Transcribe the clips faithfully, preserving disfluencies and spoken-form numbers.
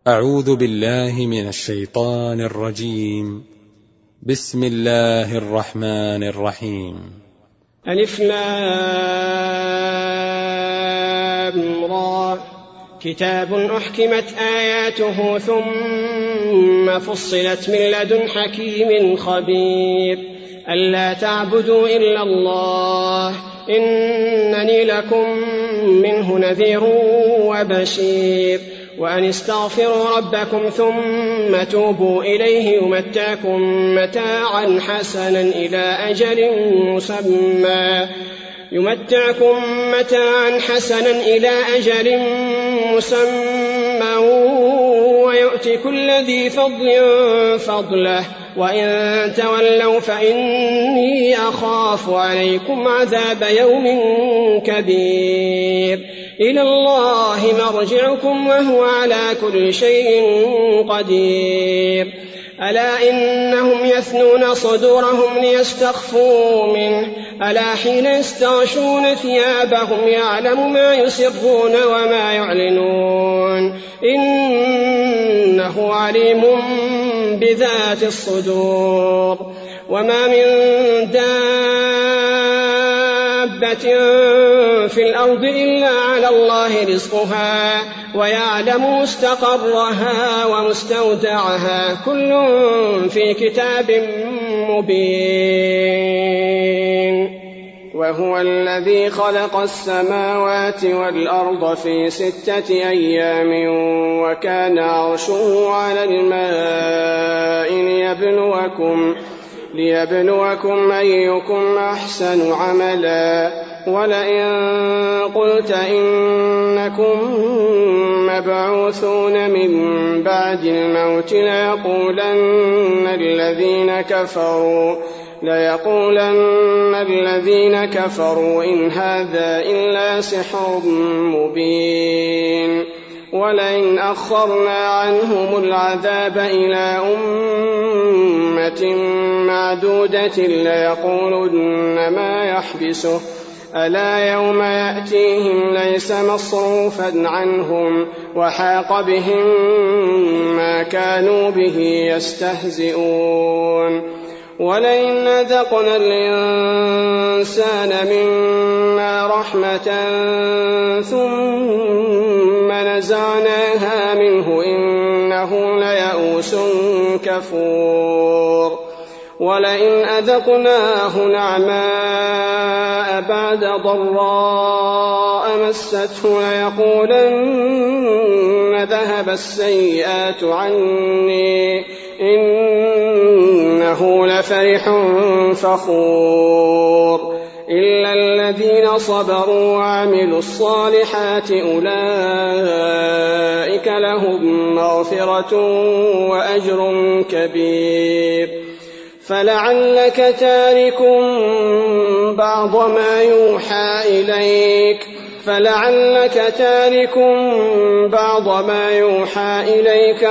أعوذ بالله من الشيطان الرجيم. بسم الله الرحمن الرحيم. ألف لام را كتاب أحكمت آياته ثم فصلت من لدن حكيم خبير ألا تعبدوا إلا الله إنني لكم منه نذير وبشير وأن استغفروا ربكم ثم توبوا إليه يمتعكم متاعا حسنا إلى أجل مسمى يمتعكم متاعا حسنا إلى أجل مسمى ويؤتي كل ذي فضل فضله وإن تولوا فإني أخاف عليكم عذاب يوم كبير إلى الله مرجعكم وهو على كل شيء قدير ألا إنهم يثنون صدورهم ليستخفوا منه ألا حين يستغشون ثيابهم يعلم ما يسرون وما يعلنون إنه عليم بذات الصدور وما من دابة في الأرض إلا على الله رزقها ويعلم مستقرها ومستودعها كل في كتاب مبين وهو الذي خلق السماوات والأرض في ستة أيام وكان عرشه على الماء ليبلوكم, ليبلوكم أيكم أحسن عملا ولئن قلت إنكم مبعوثون من بعد الموت ليقولن الذين كفروا ليقولن الذين كفروا إن هذا إلا سحر مبين ولئن أخرنا عنهم العذاب إلى أمة معدودة ليقولن ما يحبسه ألا يوم يأتيهم ليس مصروفا عنهم وحاق بهم ما كانوا به يستهزئون ولئن أذقنا الإنسان منا رحمة ثم نزعناها منه إنه ليئوس كفور ولئن أذقناه نعماء بعد ضراء مسته ليقولن ذهب السيئات عني إنه لفرح فخور إلا الذين صبروا وعملوا الصالحات أولئك لهم مغفرة وأجر كبير فلعلك تارك بعض ما يوحى إليك فلعلك تارك بعض ما يوحى إليك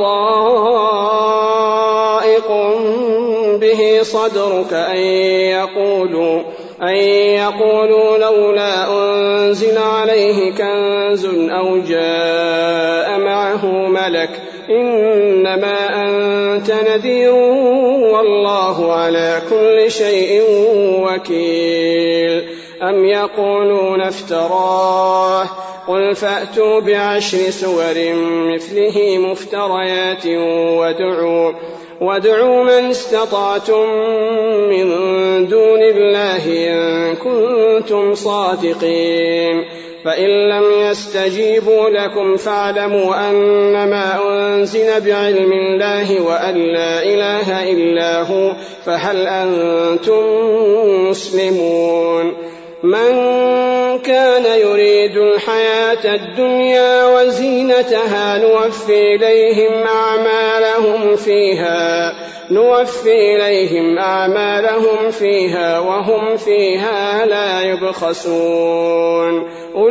وضائق به صدرك أن يقولوا, أن يقولوا لولا أنزل عليه كنز أو جاء معه ملك إنما أنت نذير والله على كل شيء وكيل أم يقولون افتراه قل فأتوا بعشر سور مثله مفتريات وادعوا, وادعوا من استطعتم من دون الله إن كنتم صادقين فإن لم يستجيبوا لكم فاعلموا أنما أنزل بعلم الله وأن لا إله إلا هو فهل أنتم مسلمون من كان يريد الحياة الدنيا وزينتها نوفي إليهم أعمالهم فيها نوفي إليهم أعمالهم فيها وهم فيها لا يبخسون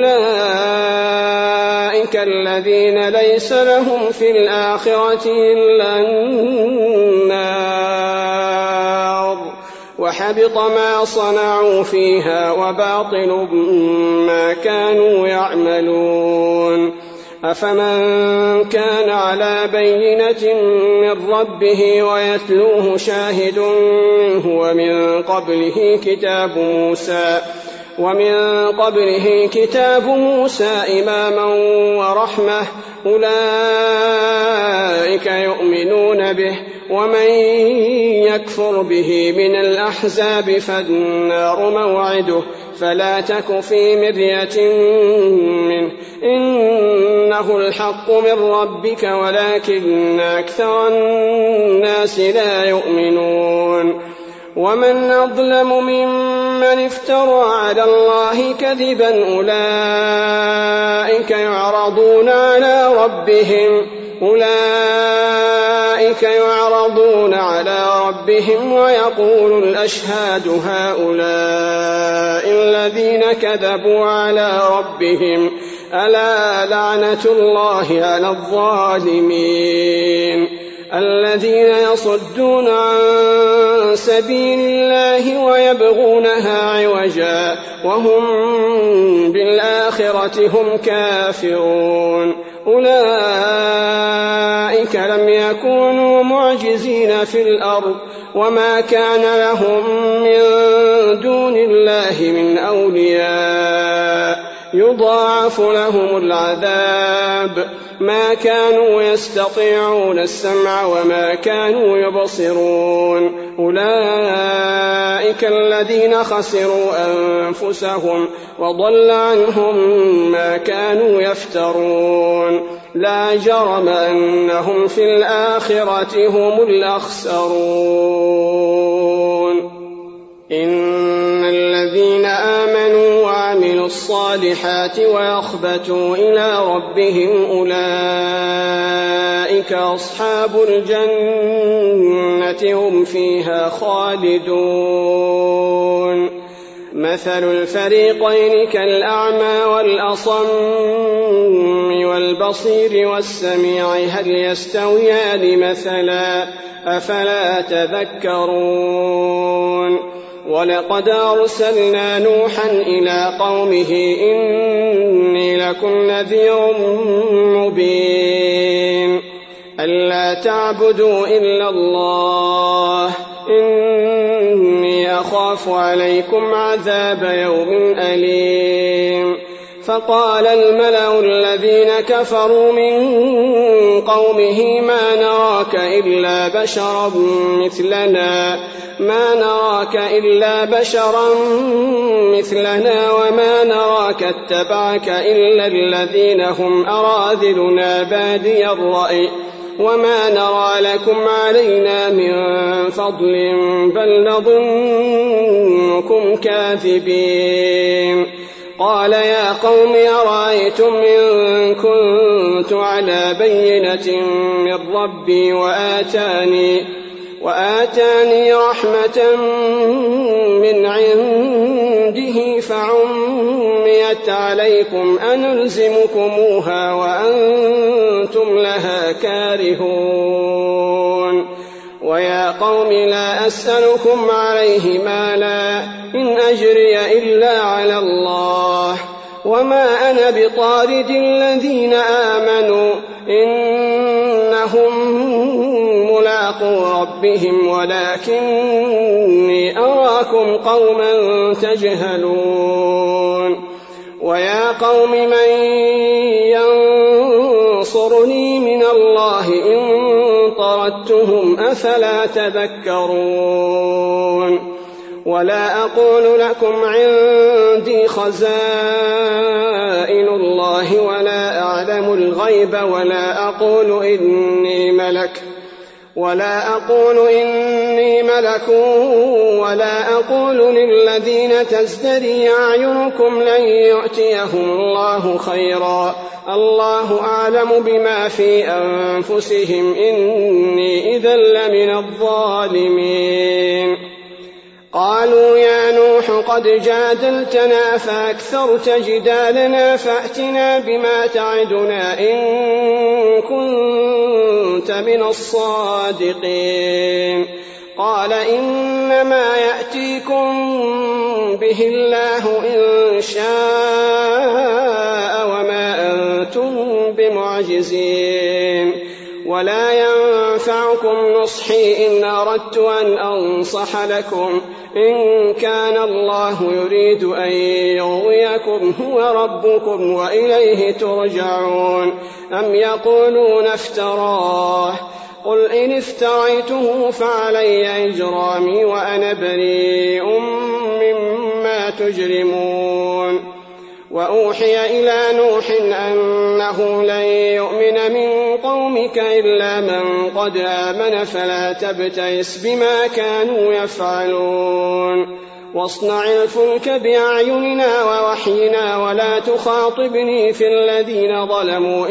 أولئك الذين ليس لهم في الآخرة إلا النار وحبط ما صنعوا فيها وباطل ما كانوا يعملون أفمن كان على بينة من ربه ويتلوه شاهد منه ومن قبله كتاب موسى ومن قبله كتاب موسى إماما ورحمة أولئك يؤمنون به ومن يكفر به من الأحزاب فالنار موعده فلا تك في مرية منه إنه الحق من ربك ولكن أكثر الناس لا يؤمنون ومن أظلم ممن افترى على الله كذبا أولئك يعرضون على ربهم أولئك يعرضون على ربهم ويقول الأشهاد هؤلاء الذين كذبوا على ربهم ألا لعنة الله على الظالمين الذين يصدون عن سبيل الله ويبغونها عوجا وهم بالآخرة هم كافرون أولئك لم يكونوا معجزين في الأرض وما كان لهم من دون الله من أولياء يضاعف لهم العذاب ما كانوا يستطيعون السمع وما كانوا يبصرون أولئك الذين خسروا أنفسهم وضل عنهم ما كانوا يفترون لا جرم أنهم في الآخرة هم الأخسرون إن الذين آمنوا وعملوا الصالحات وأخبتوا إلى ربهم أولئك أصحاب الجنة هم فيها خالدون مثل الفريقين كالأعمى والأصم والبصير والسميع هل يستويان مثلا أفلا تذكرون ولقد أرسلنا نوحا إلى قومه إني لكم نذير مبين ألا تعبدوا إلا الله إني أخاف عليكم عذاب يوم أليم فقال الملأ الذين كفروا من قومه ما نراك إلا بشرا مثلنا ما نراك إلا بشرا مثلنا وما نراك اتبعك إلا الذين هم أراذلنا بادي الرأي وما نرى لكم علينا من فضل بل نظنكم كاذبين قال يا قوم أرأيتم إن كنت على بينة من ربي وآتاني وآتاني رحمة من عنده فعميت عليكم أنلزمكموها وأنتم لها كارهون ويا قوم لا أسألكم عليه مالا إن أجري إلا على الله وما أنا بطارد الذين آمنوا إنهم ملاقو ربهم ولكني أراكم قوما تجهلون ويا قوم من ينصرني من الله إن طردتهم أفلا تذكرون ولا أقول لكم عندي خزائن الله ولا أعلم الغيب ولا أقول إني ملك ولا أقول إني ملك ولا أقول للذين تزدري أعينكم لن يؤتيهم الله خيرا الله أعلم بما في أنفسهم إني إذا لمن الظالمين قالوا يا نوح قد جادلتنا فأكثرت جدالنا فأتنا بما تعدنا إن كنت من الصادقين قال إنما يأتيكم به الله إن شاء وما أنتم بمعجزين ولا ينفعكم نصحي إن أردت أن أنصح لكم إن كان الله يريد أن يغويكم هو ربكم وإليه ترجعون أم يقولون افتراه قل إن افتريته فعلي إجرامي وأنا بريء مما تجرمون وأوحي إلى نوح أنه لن يؤمن من قومك إلا من قد آمن فلا تبتئس بما كانوا يفعلون واصنع الفلك بأعيننا ووحينا ولا تخاطبني في الذين ظلموا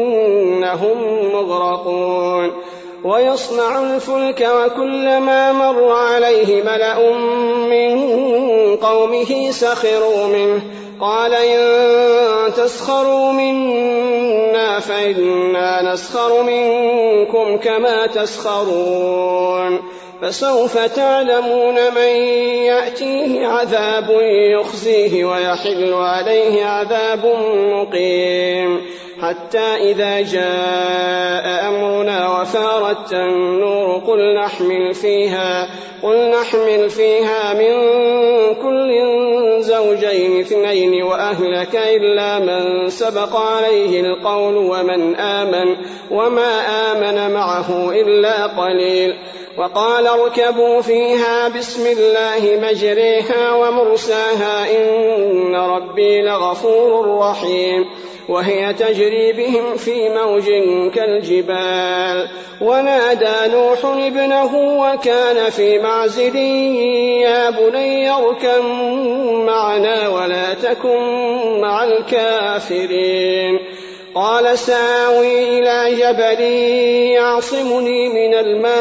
إنهم مغرقون ويصنع الفلك وكلما مر عليه ملأ من قومه سخروا منه قال إن تسخروا منا فإنا نسخر منكم كما تسخرون فسوف تعلمون من يأتيه عذاب يخزيه ويحل عليه عذاب مقيم حتى إذا جاء أمرنا وفارت النور قل نحمل فيها قل نحمل فيها من كل زوجين اثنين وأهلك إلا من سبق عليه القول ومن آمن وما آمن معه إلا قليل وقال اركبوا فيها بسم الله مجريها ومرساها إن ربي لغفور رحيم وهي تجري بهم في موج كالجبال ونادى نوح ابنه وكان في معزل يا بني اركب معنا ولا تكن مع الكافرين قال سآوي إلى جبل يعصمني من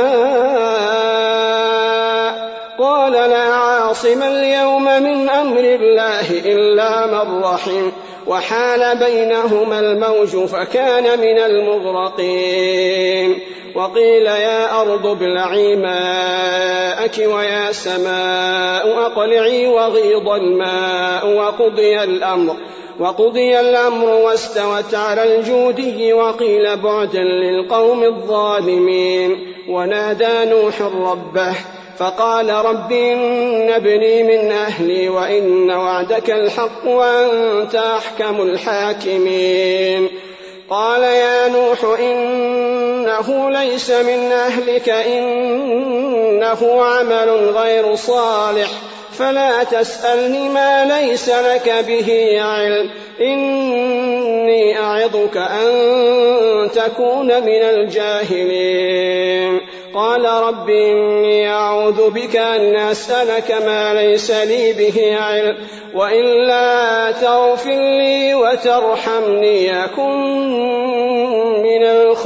الماء قال لا عاصم اليوم من أمر الله إلا من رحم وحال بينهما الموج فكان من المغرقين وقيل يا أرض ابلعي ماءك ويا سماء أقلعي وغيض الماء وقضي الأمر وقضي الأمر واستوت على الجودي وقيل بعدا للقوم الظالمين ونادى نوح ربه فقال رب إن ابني من أهلي وإن وعدك الحق وأنت أحكم الحاكمين قال يا نوح إنه ليس من أهلك إنه عمل غير صالح فلا تسألني ما ليس لك به علم إني أعظك أن تكون من الجاهلين قال رب إني أعوذ بك أن أسألك ما ليس لي به علم وإلا تغفر لي وترحمني أكن من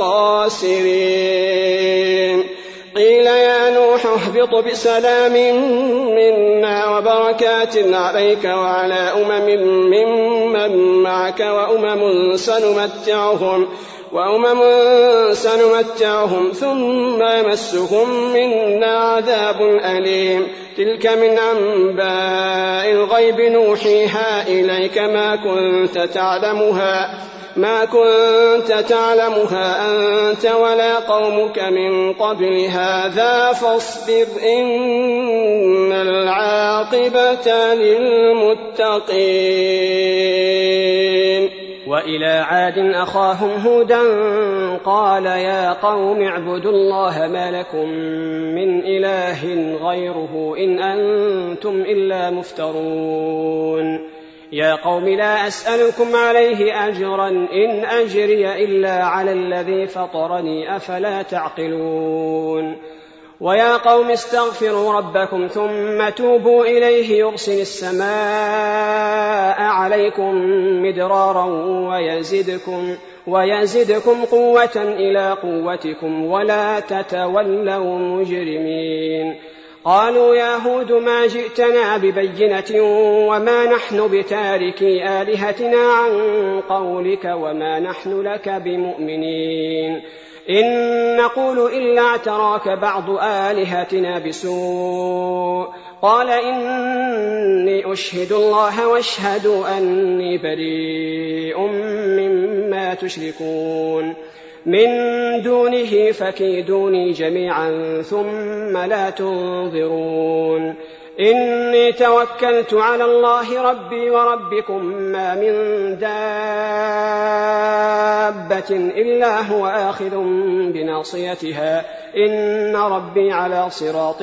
الخاسرين قيل يا نوح اهبط بسلام منا وبركات عليك وعلى أمم ممن معك وأمم سنمتعهم وأمم سنمتعهم ثم يمسهم منا عذاب أليم تلك من أنباء الغيب نوحيها إليك ما كنت تعلمها ما كنت تعلمها أنت ولا قومك من قبل هذا فاصبر إن العاقبة للمتقين وإلى عاد أخاهم هودا قال يا قوم اعبدوا الله ما لكم من إله غيره إن أنتم إلا مفترون يا قوم لا أسألكم عليه أجرا إن أجري إلا على الذي فطرني أفلا تعقلون ويا قوم استغفروا ربكم ثم توبوا إليه يرسل السماء عليكم مدرارا ويزدكم, ويزدكم قوة إلى قوتكم ولا تتولوا مجرمين قالوا يا هود ما جئتنا ببينة وما نحن بتاركي آلهتنا عن قولك وما نحن لك بمؤمنين إن نقول إلا اعتراك بعض آلهتنا بسوء قال إني أشهد الله واشهدوا أني بريء مما تشركون من دونه فكيدوني جميعا ثم لا تنظرون إني توكلت على الله ربي وربكم ما من دابة إلا هو آخذ بناصيتها إن ربي على صراط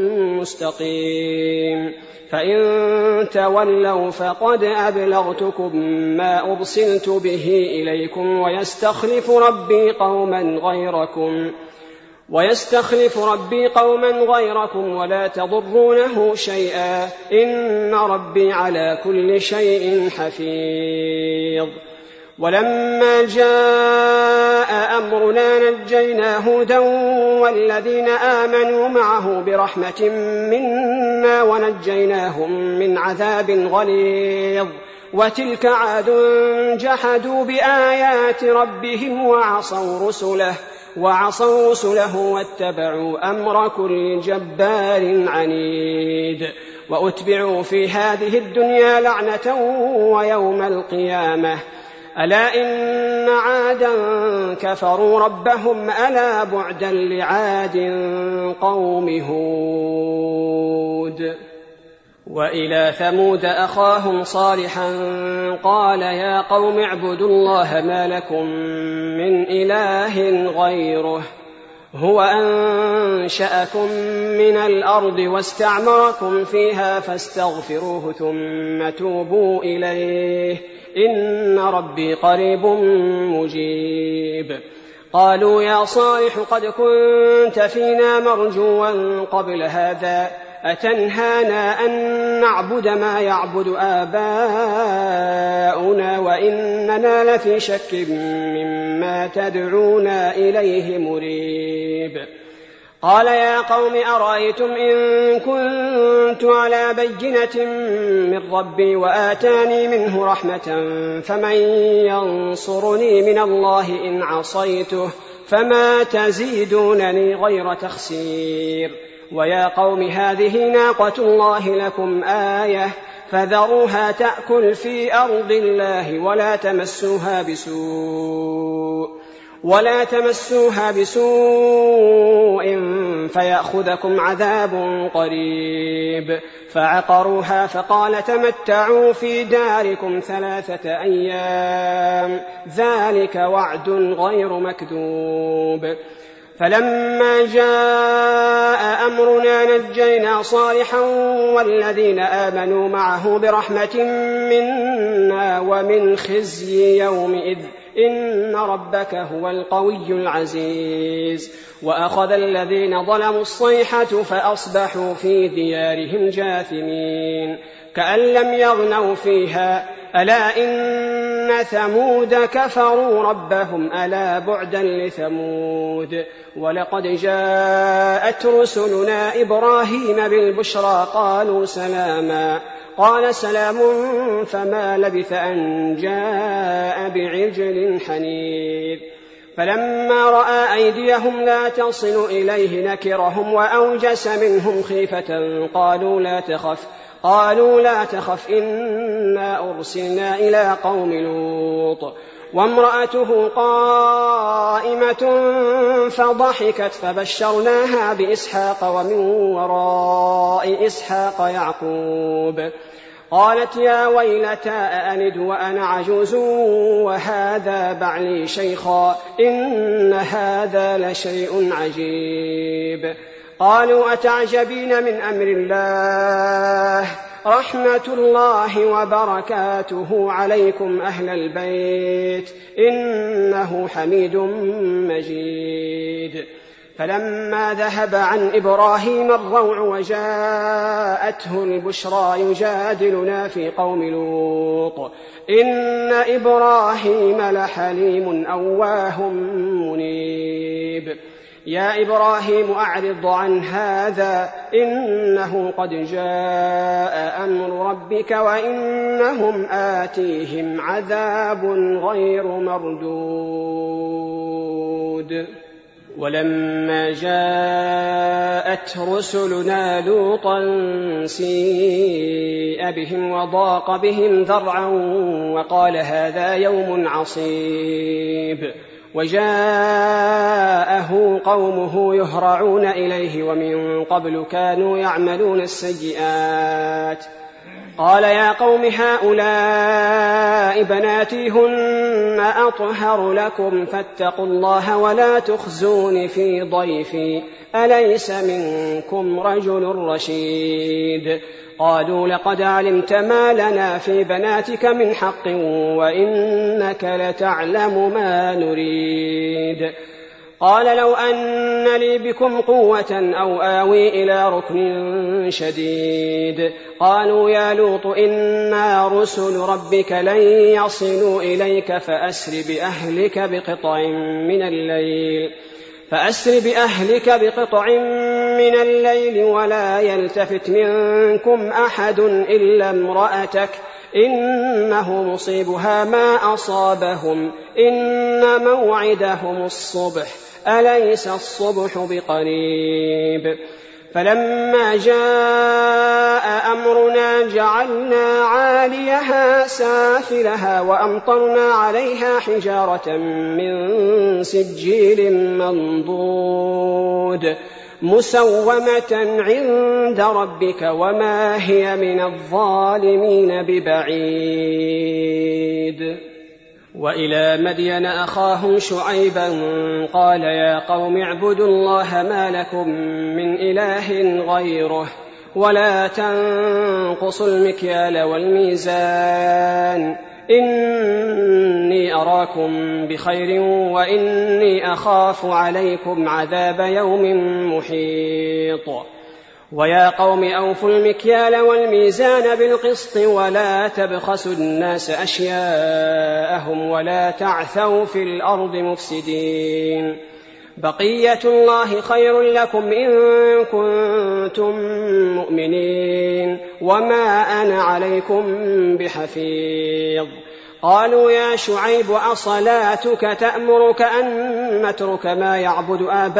مستقيم فإن تولوا فقد أبلغتكم ما أرسلت به إليكم ويستخلف ربي قوما غيركم ويستخلف ربي قوما غيركم ولا تضرونه شيئا إن ربي على كل شيء حفيظ ولما جاء أمرنا نجينا هودا والذين آمنوا معه برحمة منا ونجيناهم من عذاب غليظ وتلك عاد جحدوا بآيات ربهم وعصوا رسله وعصوا رسله واتبعوا أمر كل جبار عنيد وأتبعوا في هذه الدنيا لعنة ويوم القيامة ألا إن عادا كفروا ربهم ألا بعدا لعاد قوم هود وإلى ثمود أخاهم صالحا قال يا قوم اعبدوا الله ما لكم من إله غيره هو أنشأكم من الأرض واستعمركم فيها فاستغفروه ثم توبوا إليه إن ربي قريب مجيب قالوا يا صالح قد كنت فينا مرجوا قبل هذا أتنهانا أن نعبد ما يعبد آباؤنا وإننا لفي شك مما تدعونا إليه مريب قال يا قوم أرأيتم إن كنت على بينة من ربي وآتاني منه رحمة فمن ينصرني من الله إن عصيته فما تزيدونني غير تخسير ويا قوم هذه ناقة الله لكم آية فذروها تأكل في أرض الله ولا تمسوها بسوء ولا تمسوها بسوء فيأخذكم عذاب قريب فعقروها فقال تمتعوا في داركم ثلاثة أيام ذلك وعد غير مكذوب فلما جاء أمرنا نجينا صالحا والذين آمنوا معه برحمة منا ومن خزي يومئذ إن ربك هو القوي العزيز وأخذ الذين ظلموا الصيحة فأصبحوا في ديارهم جاثمين كأن لم يغنوا فيها ألا إن ثمود كفروا ربهم ألا بعدا لثمود ولقد جاءت رسلنا إبراهيم بالبشرى قالوا سلاما قال سلام فما لبث أن جاء بعجل حنيذ فلما رأى أيديهم لا تصل إليه نكرهم وأوجس منهم خيفة قالوا لا تخف قالوا لا تخف إنا أرسلنا إلى قوم لوط وامرأته قائمة فضحكت فبشرناها بإسحاق ومن وراء إسحاق يعقوب قالت يا ويلتى أألد وأنا عجوز وهذا بعلي شيخا إن هذا لشيء عجيب قالوا أتعجبين من أمر الله رحمة الله وبركاته عليكم أهل البيت إنه حميد مجيد فلما ذهب عن إبراهيم الروع وجاءته البشرى يجادلنا في قوم لوط إن إبراهيم لحليم أواه منيب يا إبراهيم أعرض عن هذا إنه قد جاء أمر ربك وإنهم آتيهم عذاب غير مردود ولما جاءت رسلنا لوطا سيء بهم وضاق بهم ذرعا وقال هذا يوم عصيب وجاءه قومه يهرعون إليه ومن قبل كانوا يعملون السيئات قال يا قوم هؤلاء بناتي هن أطهر لكم فاتقوا الله ولا تخزون في ضيفي أليس منكم رجل رشيد قالوا لقد علمت ما لنا في بناتك من حق وإنك لتعلم ما نريد قال لو أن لي بكم قوة أو آوي إلى ركن شديد قالوا يا لوط إنا رسل ربك لن يصلوا إليك فأسر بأهلك بقطع من الليل فأسر بأهلك بقطع من الليل ولا يلتفت منكم أحد إلا امرأتك إنه مصيبها ما أصابهم إن موعدهم الصبح أليس الصبح بقريب فلما جاء أمرنا جعلنا عاليها سافلها وأمطرنا عليها حجارة من سجيل منضود مسومة عند ربك وما هي من الظالمين ببعيد وإلى مدين أخاهم شعيبا قال يا قوم اعبدوا الله ما لكم من إله غيره ولا تنقصوا المكيال والميزان إني أراكم بخير وإني أخاف عليكم عذاب يوم محيط ويا قوم أوفوا المكيال والميزان بالقسط ولا تبخسوا الناس أشياءهم ولا تعثوا في الأرض مفسدين بقية الله خير لكم إن كنتم مؤمنين وما أنا عليكم بحفيظ قالوا يا شعيب أصلاتك تأمرك أن نترك ما يعبد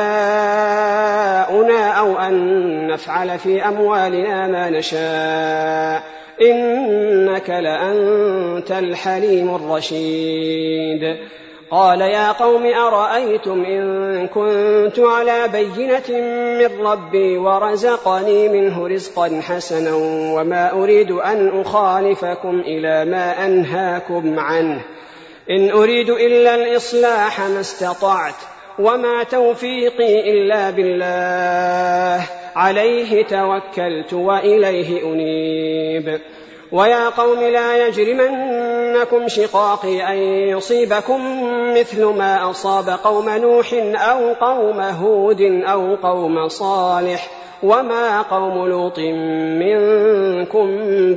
آباؤنا أو أن نفعل في أموالنا ما نشاء إنك لأنت الحليم الرشيد قال يا قوم أرأيتم إن كنت على بينة من ربي ورزقني منه رزقا حسنا وما أريد أن أخالفكم إلى ما أنهاكم عنه إن أريد إلا الإصلاح ما استطعت وما توفيقي إلا بالله عليه توكلت وإليه أنيب ويا قوم لا يجرمنكم شقاقي أن يصيبكم مثل ما أصاب قوم نوح أو قوم هود أو قوم صالح وما قوم لوط منكم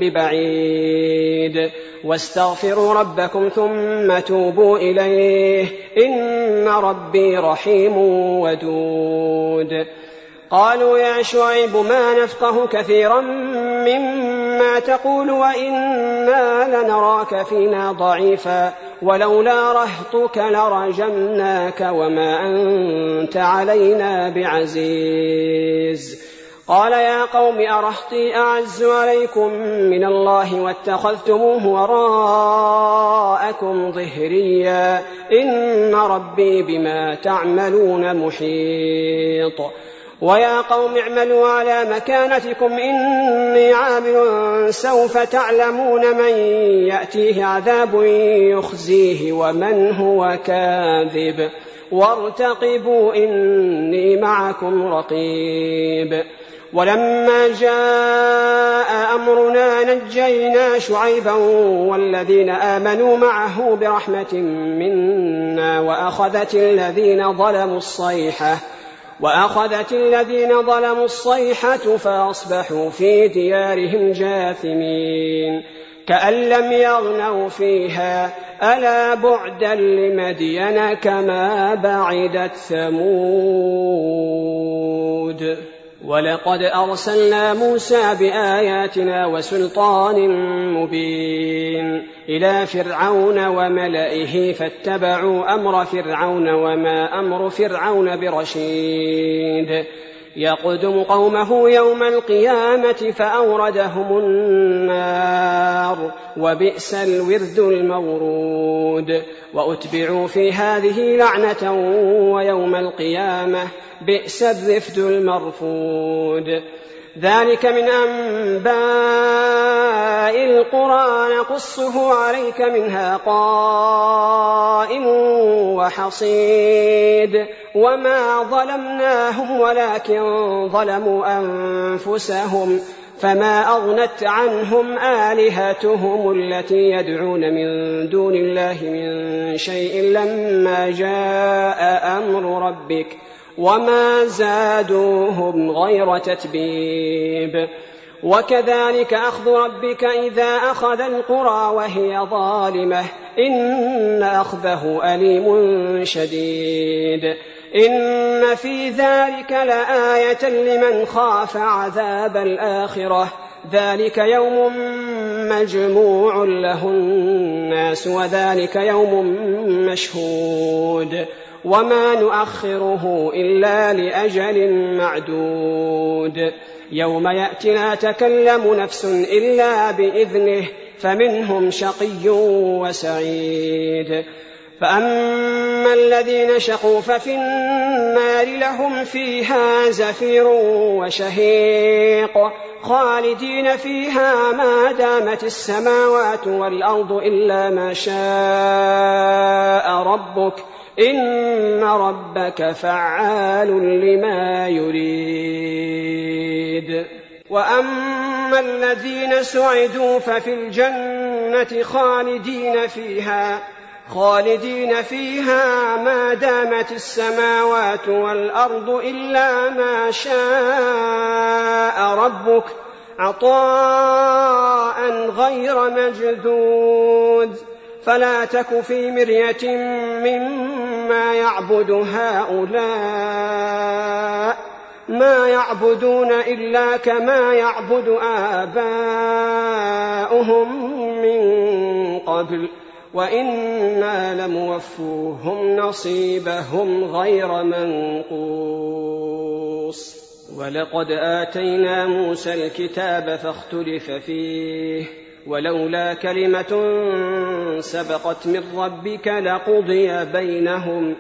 ببعيد واستغفروا ربكم ثم توبوا إليه إن ربي رحيم ودود قالوا يا شعيب ما نفقه كثيرا مما تقول وإنا لنراك فينا ضعيفا ولولا رهطك لرجمناك وما أنت علينا بعزيز قال يا قوم أرهطي أعز عليكم من الله واتخذتموه وراءكم ظهريا إن ربي بما تعملون محيط ويا قوم اعملوا على مكانتكم إني عامل سوف تعلمون من يأتيه عذاب يخزيه ومن هو كاذب وارتقبوا إني معكم رقيب ولما جاء أمرنا نجينا شعيبا والذين آمنوا معه برحمة منا وأخذت الذين ظلموا الصيحة وأخذت الذين ظلموا الصيحة فأصبحوا في ديارهم جاثمين كأن لم يغنوا فيها ألا بعدا لمدين كما بعدت ثمود ولقد أرسلنا موسى بآياتنا وسلطان مبين إلى فرعون وملئه فاتبعوا أمر فرعون وما أمر فرعون برشيد يقدم قومه يوم القيامة فأوردهم النار وبئس الورد المورود وأتبعوا في هذه لعنة ويوم القيامة بئس الرفد المرفود ذلك من أنباء القرى نقصه عليك منها قائم وحصيد وما ظلمناهم ولكن ظلموا أنفسهم فما أغنت عنهم آلهتهم التي يدعون من دون الله من شيء لما جاء أمر ربك وما زادوهم غير تتبيب وكذلك أخذ ربك إذا أخذ القرى وهي ظالمة إن أخذه أليم شديد إن في ذلك لآية لمن خاف عذاب الآخرة ذلك يوم مجموع له الناس وذلك يوم مشهود وما نؤخره إلا لأجل معدود يوم يأتي لا تكلم نفس إلا بإذنه فمنهم شقي وسعيد فأما الذين شقوا ففي النار لهم فيها زفير وشهيق خالدين فيها ما دامت السماوات والأرض إلا ما شاء ربك إن ربك فعال لما يريد وأما الذين سعدوا ففي الجنة خالدين فيها خالدين فيها ما دامت السماوات والأرض إلا ما شاء ربك عطاء غير مجذوذ فلا تك في مرية مما يعبد هؤلاء ما يعبدون إلا كما يعبد آباؤهم من قبل وإنا لموفوهم نصيبهم غير منقوص ولقد آتينا موسى الكتاب فاختلف فيه ولولا كلمة سبقت من ربك لقضي بينهم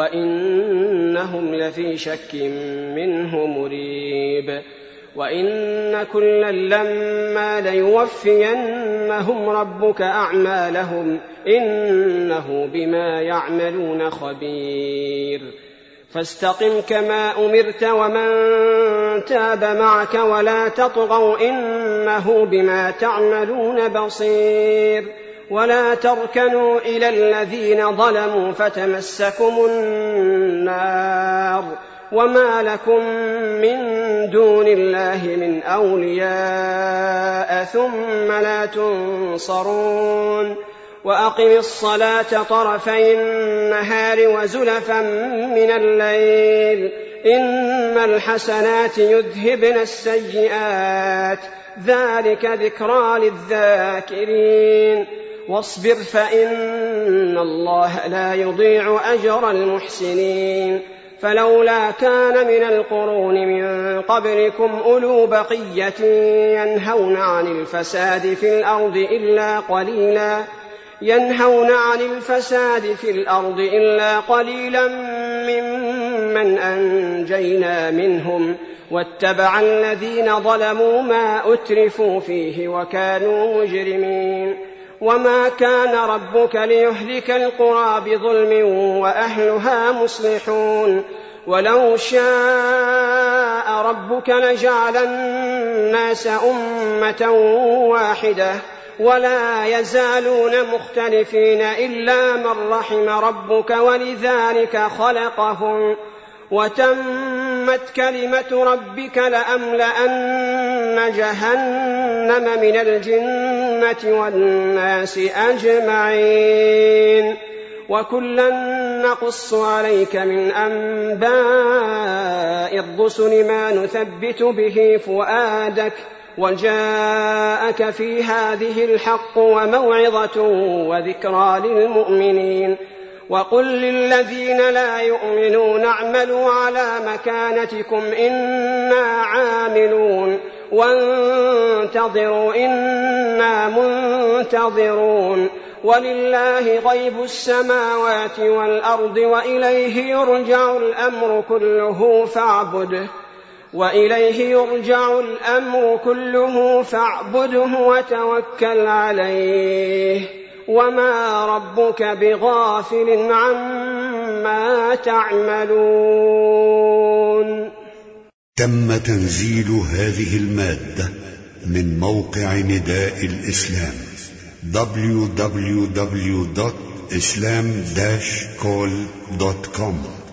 وإنهم لفي شك منه مريب وإن كلا لما ليوفينهم ربك أعمالهم إنه بما يعملون خبير فاستقم كما أمرت ومن تاب معك ولا تطغوا إنه بما تعملون بصير ولا تركنوا إلى الذين ظلموا فتمسكم النار وما لكم من دون الله من أولياء ثم لا تنصرون وأقم الصلاة طرفي النهار وزلفا من الليل إن الحسنات يذهبن السيئات ذلك ذكرى للذاكرين واصبر فإن الله لا يضيع أجر المحسنين فلولا كان من القرون من قبلكم أولو بقية ينهون عن الفساد في الأرض إلا قليلا ينهون عن الفساد في الأرض إلا قليلا ممن أنجينا منهم واتبع الذين ظلموا ما أترفوا فيه وكانوا مجرمين وما كان ربك ليهلك القرى بظلم وأهلها مصلحون ولو شاء ربك لجعل الناس أمة واحدة ولا يزالون مختلفين إلا من رحم ربك ولذلك خلقهم وتمت كلمة ربك لأملأن جهنم من الجنة والناس أجمعين وكلا نقص عليك من أنباء الرسل ما نثبت به فؤادك وجاءك في هذه الحق وموعظة وذكرى للمؤمنين وقل للذين لا يؤمنون اعملوا على مكانتكم إنا عاملون وانتظروا إنا منتظرون ولله غيب السماوات والأرض وإليه يرجع الأمر كله فاعبده وإليه يرجع الأمر كله فاعبده وتوكل عليه وما ربك بغافل عما تعملون. تم تنزيل هذه المادة من موقع نداء الإسلام دبليو دبليو دبليو دوت إسلام داش كول دوت كوم.